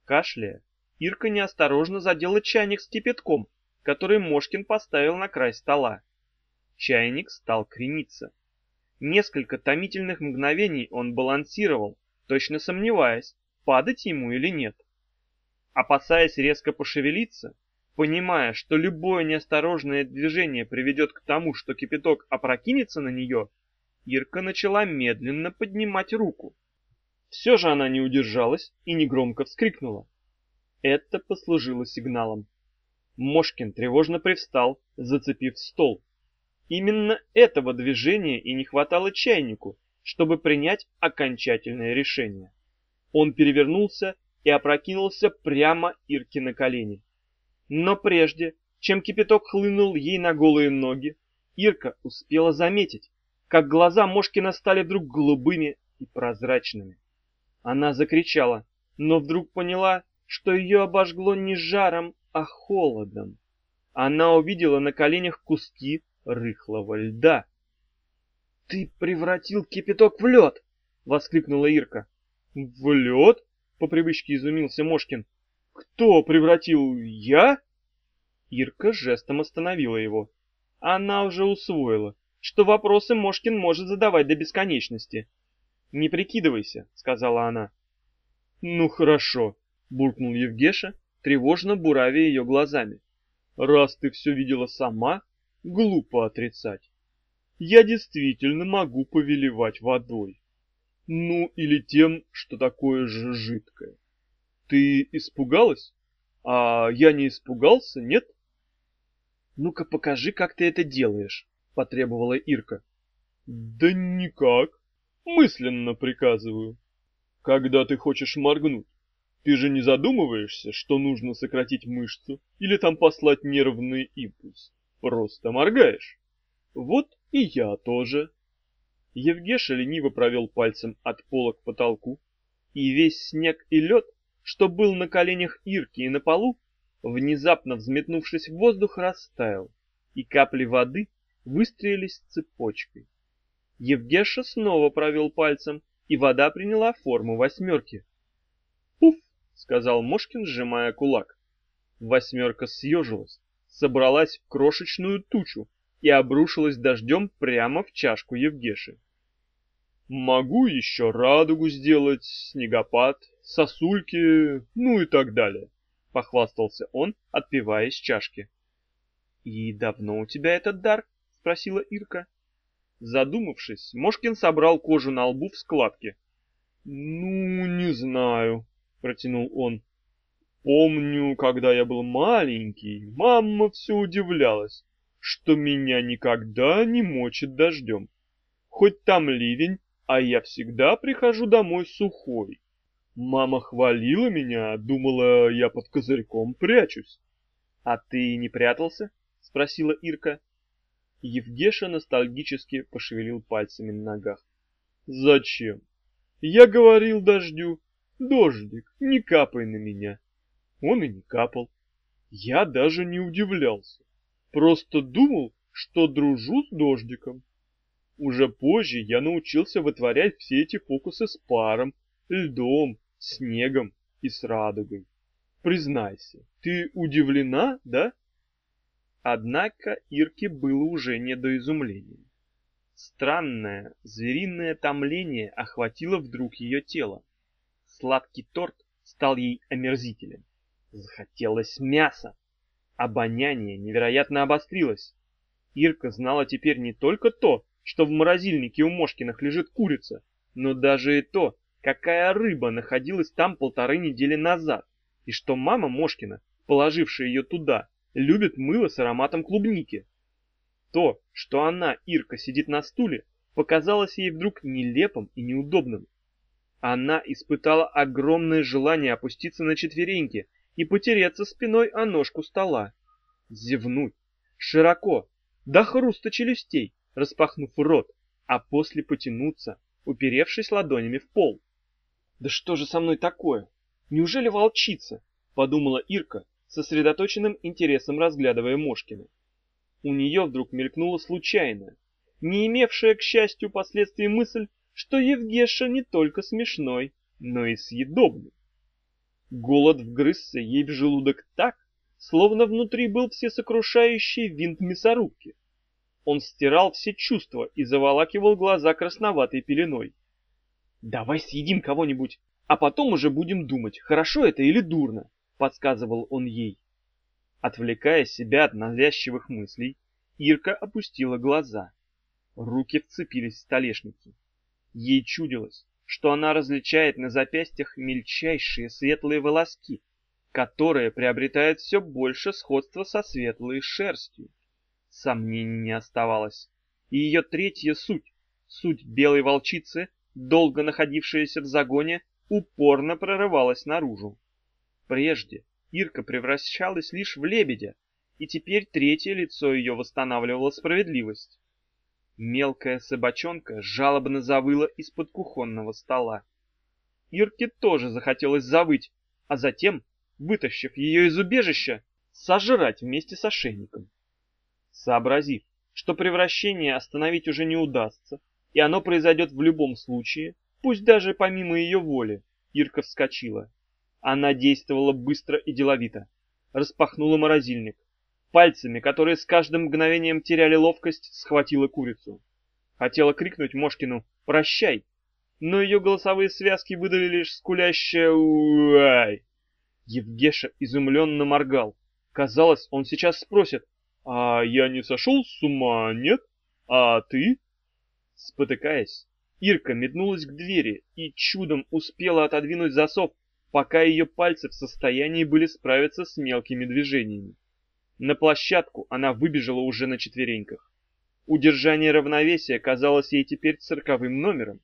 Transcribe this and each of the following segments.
Кашляя, Ирка неосторожно задела чайник с кипятком, который Мошкин поставил на край стола. Чайник стал крениться. Несколько томительных мгновений он балансировал, точно сомневаясь, падать ему или нет. Опасаясь резко пошевелиться, понимая, что любое неосторожное движение приведет к тому, что кипяток опрокинется на нее, Ирка начала медленно поднимать руку. Все же она не удержалась и негромко вскрикнула. Это послужило сигналом. Мошкин тревожно привстал, зацепив стол. Именно этого движения и не хватало чайнику, чтобы принять окончательное решение. Он перевернулся и опрокинулся прямо Ирке на колени. Но прежде, чем кипяток хлынул ей на голые ноги, Ирка успела заметить, как глаза Мошкина стали вдруг голубыми и прозрачными. Она закричала, но вдруг поняла, что ее обожгло не жаром, а холодом. Она увидела на коленях куски рыхлого льда. — Ты превратил кипяток в лед! — воскликнула Ирка. — В лед? — по привычке изумился Мошкин. — Кто превратил? Я? Ирка жестом остановила его. Она уже усвоила, что вопросы Мошкин может задавать до бесконечности. «Не прикидывайся», — сказала она. «Ну хорошо», — буркнул Евгеша, тревожно буравя ее глазами. «Раз ты все видела сама, глупо отрицать. Я действительно могу повелевать водой. Ну, или тем, что такое же жидкое. Ты испугалась? А я не испугался, нет?» «Ну-ка покажи, как ты это делаешь», — потребовала Ирка. «Да никак. Мысленно приказываю. Когда ты хочешь моргнуть, ты же не задумываешься, что нужно сократить мышцу или там послать нервный импульс. Просто моргаешь. Вот и я тоже». Евгеша лениво провел пальцем от пола к потолку, и весь снег и лед, что был на коленях Ирки и на полу, внезапно взметнувшись в воздух, растаял, и капли воды выстроились цепочкой. Евгеша снова провел пальцем, и вода приняла форму восьмерки. «Пуф!» — сказал Мошкин, сжимая кулак. Восьмерка съежилась, собралась в крошечную тучу и обрушилась дождем прямо в чашку Евгеши. «Могу еще радугу сделать, снегопад, сосульки, ну и так далее», — похвастался он, отпивая из чашки. «И давно у тебя этот дар?» — спросила Ирка. Задумавшись, Мошкин собрал кожу на лбу в складки. «Ну, не знаю», — протянул он. «Помню, когда я был маленький, мама все удивлялась, что меня никогда не мочит дождем. Хоть там ливень, а я всегда прихожу домой сухой. Мама хвалила меня, думала, я под козырьком прячусь». «А ты не прятался?» — спросила Ирка. Евгеша ностальгически пошевелил пальцами на ногах. «Зачем? Я говорил дождю, дождик, не капай на меня». Он и не капал. Я даже не удивлялся. Просто думал, что дружу с дождиком. Уже позже я научился вытворять все эти фокусы с паром, льдом, снегом и с радугой. Признайся, ты удивлена, да? Однако Ирке было уже не до изумления. Странное, звериное томление охватило вдруг ее тело. Сладкий торт стал ей омерзителен. Захотелось мяса. Обоняние невероятно обострилось. Ирка знала теперь не только то, что в морозильнике у Мошкиных лежит курица, но даже и то, какая рыба находилась там 1,5 недели назад, и что мама Мошкина, положившая ее туда, любит мыло с ароматом клубники. То, что она, Ирка, сидит на стуле, показалось ей вдруг нелепым и неудобным. Она испытала огромное желание опуститься на четвереньки и потереться спиной о ножку стола. Зевнуть, широко, до хруста челюстей, распахнув рот, а после потянуться, уперевшись ладонями в пол. «Да что же со мной такое? Неужели волчица?» — подумала Ирка, сосредоточенным интересом разглядывая Мошкина. У нее вдруг мелькнула случайная, не имевшая, к счастью, последствий мысль, что Евгеша не только смешной, но и съедобный. Голод вгрызся ей в желудок так, словно внутри был всесокрушающий винт мясорубки. Он стирал все чувства и заволакивал глаза красноватой пеленой. «Давай съедим кого-нибудь, а потом уже будем думать, хорошо это или дурно», — подсказывал он ей. Отвлекая себя от навязчивых мыслей, Ирка опустила глаза. Руки вцепились в столешники. Ей чудилось, что она различает на запястьях мельчайшие светлые волоски, которые приобретают все больше сходства со светлой шерстью. Сомнений не оставалось. И ее третья суть, суть белой волчицы, долго находившаяся в загоне, упорно прорывалась наружу. Прежде Ирка превращалась лишь в лебедя, и теперь третье лицо ее восстанавливало справедливость. Мелкая собачонка жалобно завыла из-под кухонного стола. Ирке тоже захотелось завыть, а затем, вытащив ее из убежища, сожрать вместе с ошейником. Сообразив, что превращение остановить уже не удастся, и оно произойдет в любом случае, пусть даже помимо ее воли, Ирка вскочила. Она действовала быстро и деловито. Распахнула морозильник. Пальцами, которые с каждым мгновением теряли ловкость, схватила курицу. Хотела крикнуть Мошкину «Прощай!», но ее голосовые связки выдали лишь скулящее «Уай!». Евгеша изумленно моргал. Казалось, он сейчас спросит: «А я не сошел с ума, нет? А ты?» Спотыкаясь, Ирка метнулась к двери и чудом успела отодвинуть засов, пока ее пальцы в состоянии были справиться с мелкими движениями. На площадку она выбежала уже на четвереньках. Удержание равновесия казалось ей теперь цирковым номером.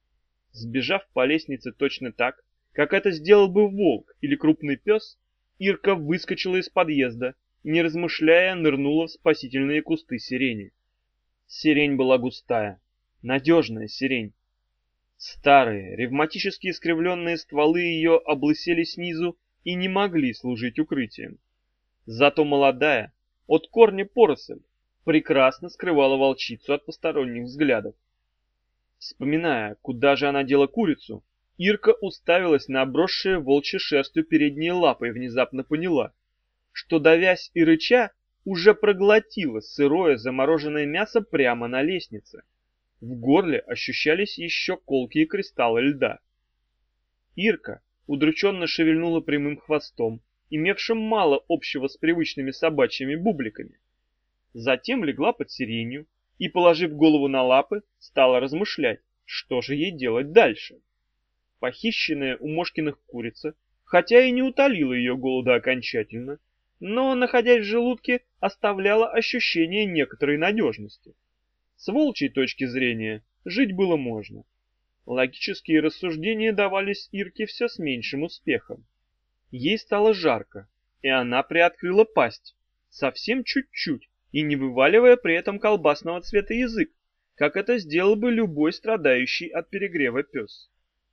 Сбежав по лестнице точно так, как это сделал бы волк или крупный пес, Ирка выскочила из подъезда и, не размышляя, нырнула в спасительные кусты сирени. Сирень была густая, надежная сирень. Старые, ревматически искривленные стволы ее облысели снизу и не могли служить укрытием. Зато молодая, от корня поросль, прекрасно скрывала волчицу от посторонних взглядов. Вспоминая, куда же она дела курицу, Ирка уставилась на обросшие волчьей шерстью передние лапы и внезапно поняла, что, давясь и рыча, уже проглотила сырое замороженное мясо прямо на лестнице. В горле ощущались еще колкие кристаллы льда. Ирка удрученно шевельнула прямым хвостом, имевшим мало общего с привычными собачьими бубликами. Затем легла под сиренью и, положив голову на лапы, стала размышлять, что же ей делать дальше. Похищенная у Мошкиных курица, хотя и не утолила ее голода окончательно, но, находясь в желудке, оставляла ощущение некоторой надежности. С волчьей точки зрения жить было можно. Логические рассуждения давались Ирке все с меньшим успехом. Ей стало жарко, и она приоткрыла пасть, совсем чуть-чуть, и не вываливая при этом колбасного цвета язык, как это сделал бы любой страдающий от перегрева пес.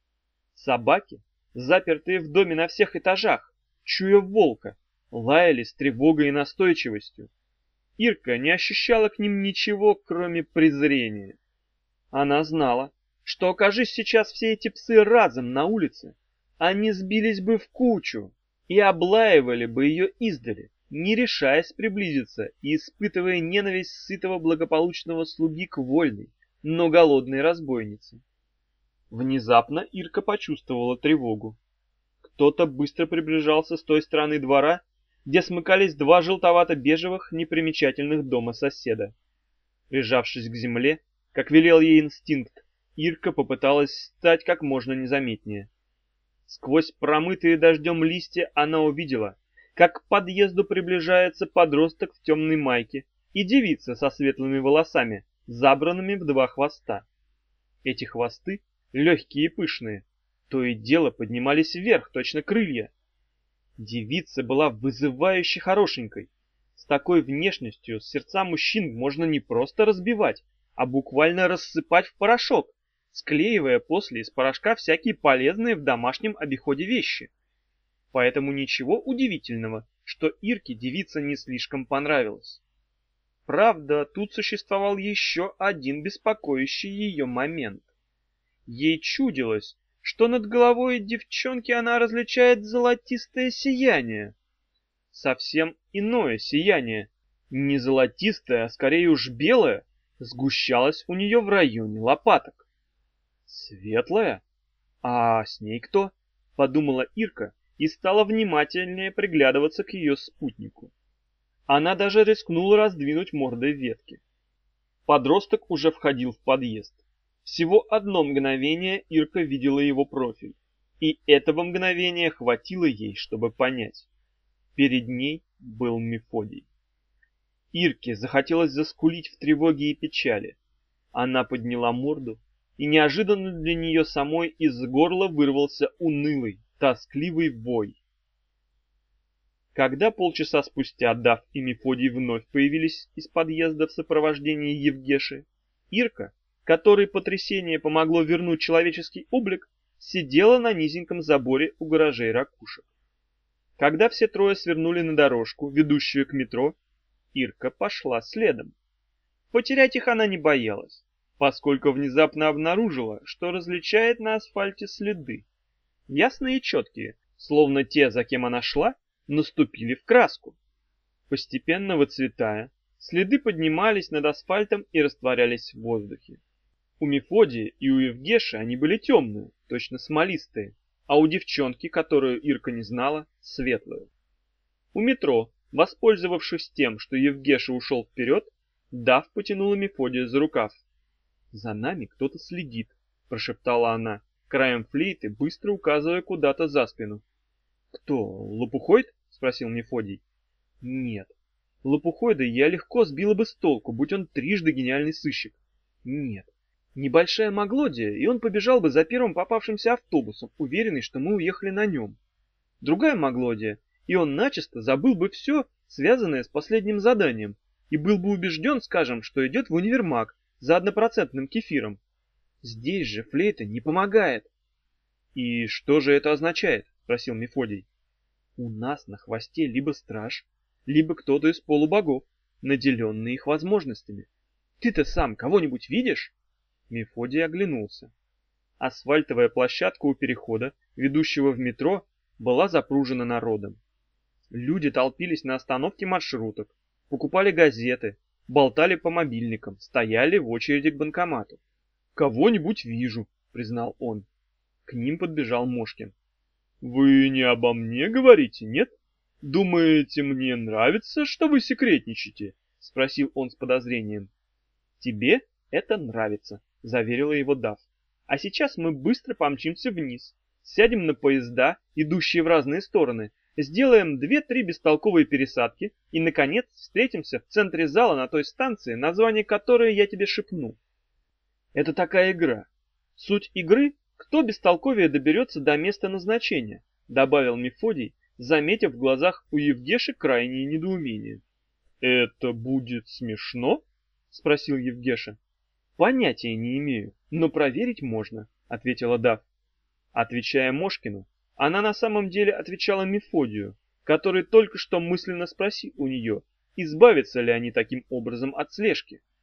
Собаки, запертые в доме на всех этажах, чуя волка, лаяли с тревогой и настойчивостью. Ирка не ощущала к ним ничего, кроме презрения. Она знала, что, окажись сейчас все эти псы разом на улице, они сбились бы в кучу и облаивали бы ее издали, не решаясь приблизиться и испытывая ненависть сытого благополучного слуги к вольной, но голодной разбойнице. Внезапно Ирка почувствовала тревогу. Кто-то быстро приближался с той стороны двора, где смыкались два желтовато-бежевых непримечательных дома соседа. Прижавшись к земле, как велел ей инстинкт, Ирка попыталась стать как можно незаметнее. Сквозь промытые дождем листья она увидела, как к подъезду приближается подросток в темной майке и девица со светлыми волосами, забранными в два хвоста. Эти хвосты, легкие и пышные, то и дело поднимались вверх, точно крылья. Девица была вызывающе хорошенькой. С такой внешностью сердца мужчин можно не просто разбивать, а буквально рассыпать в порошок, склеивая после из порошка всякие полезные в домашнем обиходе вещи. Поэтому ничего удивительного, что Ирке девица не слишком понравилась. Правда, тут существовал еще один беспокоящий ее момент. Ей чудилось, что над головой девчонки она различает золотистое сияние. Совсем иное сияние, не золотистое, а скорее уж белое, сгущалось у нее в районе лопаток. Светлая? А с ней кто? Подумала Ирка и стала внимательнее приглядываться к ее спутнику. Она даже рискнула раздвинуть мордой ветки. Подросток уже входил в подъезд. Всего одно мгновение Ирка видела его профиль, и этого мгновения хватило ей, чтобы понять. Перед ней был Мефодий. Ирке захотелось заскулить в тревоге и печали. Она подняла морду, и неожиданно для нее самой из горла вырвался унылый, тоскливый вой. Когда полчаса спустя Дав и Мефодий вновь появились из подъезда в сопровождении Евгеши, Ирка, которой потрясение помогло вернуть человеческий облик, сидела на низеньком заборе у гаражей ракушек. Когда все трое свернули на дорожку, ведущую к метро, Ирка пошла следом. Потерять их она не боялась, поскольку внезапно обнаружила, что различает на асфальте следы. Ясные и четкие, словно те, за кем она шла, наступили в краску. Постепенно выцветая, следы поднимались над асфальтом и растворялись в воздухе. У Мефодия и у Евгеши они были темные, точно смолистые, а у девчонки, которую Ирка не знала, светлые. У метро, воспользовавшись тем, что Евгеша ушел вперед, Дав потянула Мефодия за рукав. «За нами кто-то следит», — прошептала она, краем флейты, быстро указывая куда-то за спину. «Кто, Лопухойд?» — спросил Мефодий. «Нет. Лопухойда я легко сбила бы с толку, будь он трижды гениальный сыщик. Нет. Небольшая Маглодия, и он побежал бы за первым попавшимся автобусом, уверенный, что мы уехали на нем. Другая Маглодия, и он начисто забыл бы все, связанное с последним заданием, и был бы убежден, скажем, что идет в универмаг за 1% кефиром. Здесь же флейта не помогает». «И что же это означает?» — спросил Мефодий. «У нас на хвосте либо страж, либо кто-то из полубогов, наделенный их возможностями. Ты-то сам кого-нибудь видишь?» Мефодий оглянулся. Асфальтовая площадка у перехода, ведущего в метро, была запружена народом. Люди толпились на остановке маршруток, покупали газеты, болтали по мобильникам, стояли в очереди к банкомату. «Кого-нибудь вижу», — признал он. К ним подбежал Мошкин. «Вы не обо мне говорите, нет? Думаете, мне нравится, что вы секретничаете?» — спросил он с подозрением. «Тебе это нравится», — заверила его Дав. «А сейчас мы быстро помчимся вниз, сядем на поезда, идущие в разные стороны, сделаем 2-3 бестолковые пересадки и, наконец, встретимся в центре зала на той станции, название которой я тебе шепну. Это такая игра. Суть игры — кто бестолковее доберется до места назначения», — добавил Мефодий, заметив в глазах у Евгеши крайнее недоумение. «Это будет смешно?» — спросил Евгеша. «Понятия не имею, но проверить можно», — ответила Дав. Отвечая Мошкину, она на самом деле отвечала Мефодию, который только что мысленно спросил у нее, избавятся ли они таким образом от слежки.